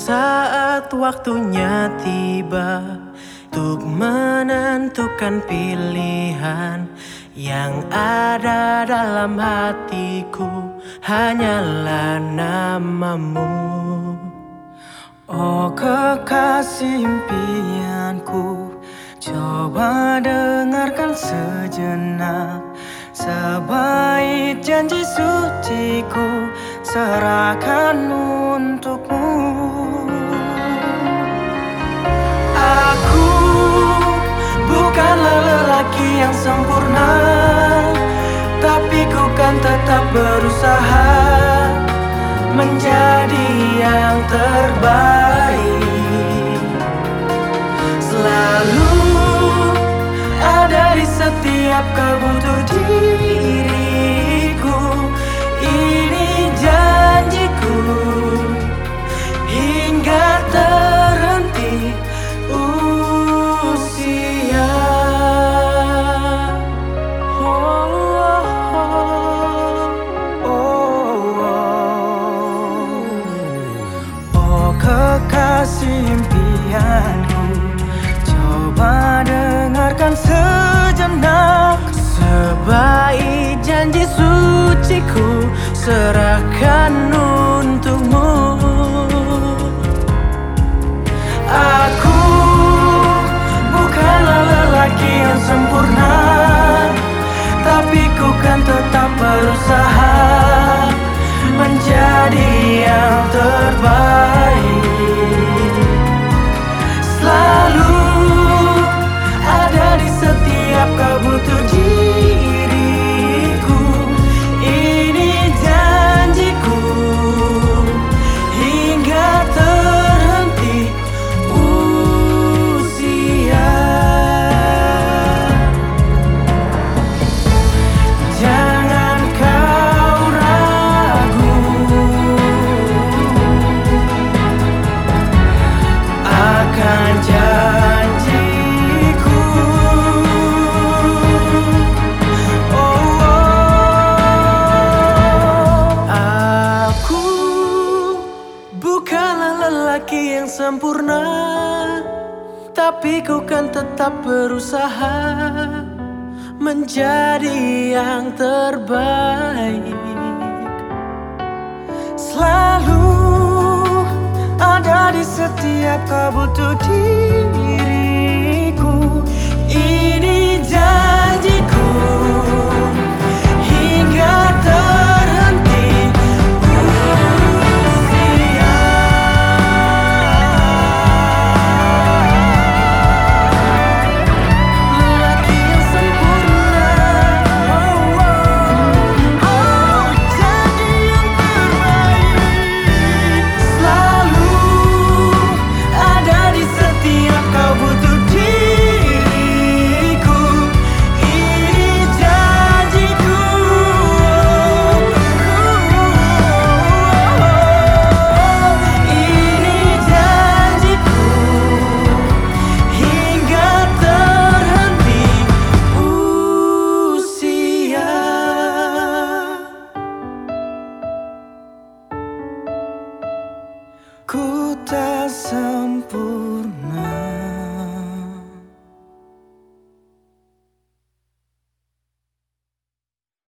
saat waktunya tiba untuk menentukan pilihan, yang ada dalam hatiku hanyalah namamu. Oh kekasih impianku, coba dengarkan sejenak. Sebaik janji suciku, serahkan untukmu. Aku bukanlah lelaki yang sempurna, tapi ku kan tetap berusaha menjadi yang terbaik. Selalu ada di setiap kau butuh diriku. Ini janjiku hingga terhenti usia. Oh kekasih impianku, coba dengarkan sejenak. Sebaik janji suciku, serahkan untukmu. Aku bukanlah lelaki yang sempurna, tapi ku kan tetap berusaha menjadi yang terbaik. Selalu ada di setiap kau butuh diriku. Ini janjiku hingga terhenti usia. Jangan kau ragu akan janjiku. Aku bukanlah lelaki yang sempurna, tapi ku kan tetap berusaha menjadi yang terbaik. Selalu ada di setiap kau butuh diri.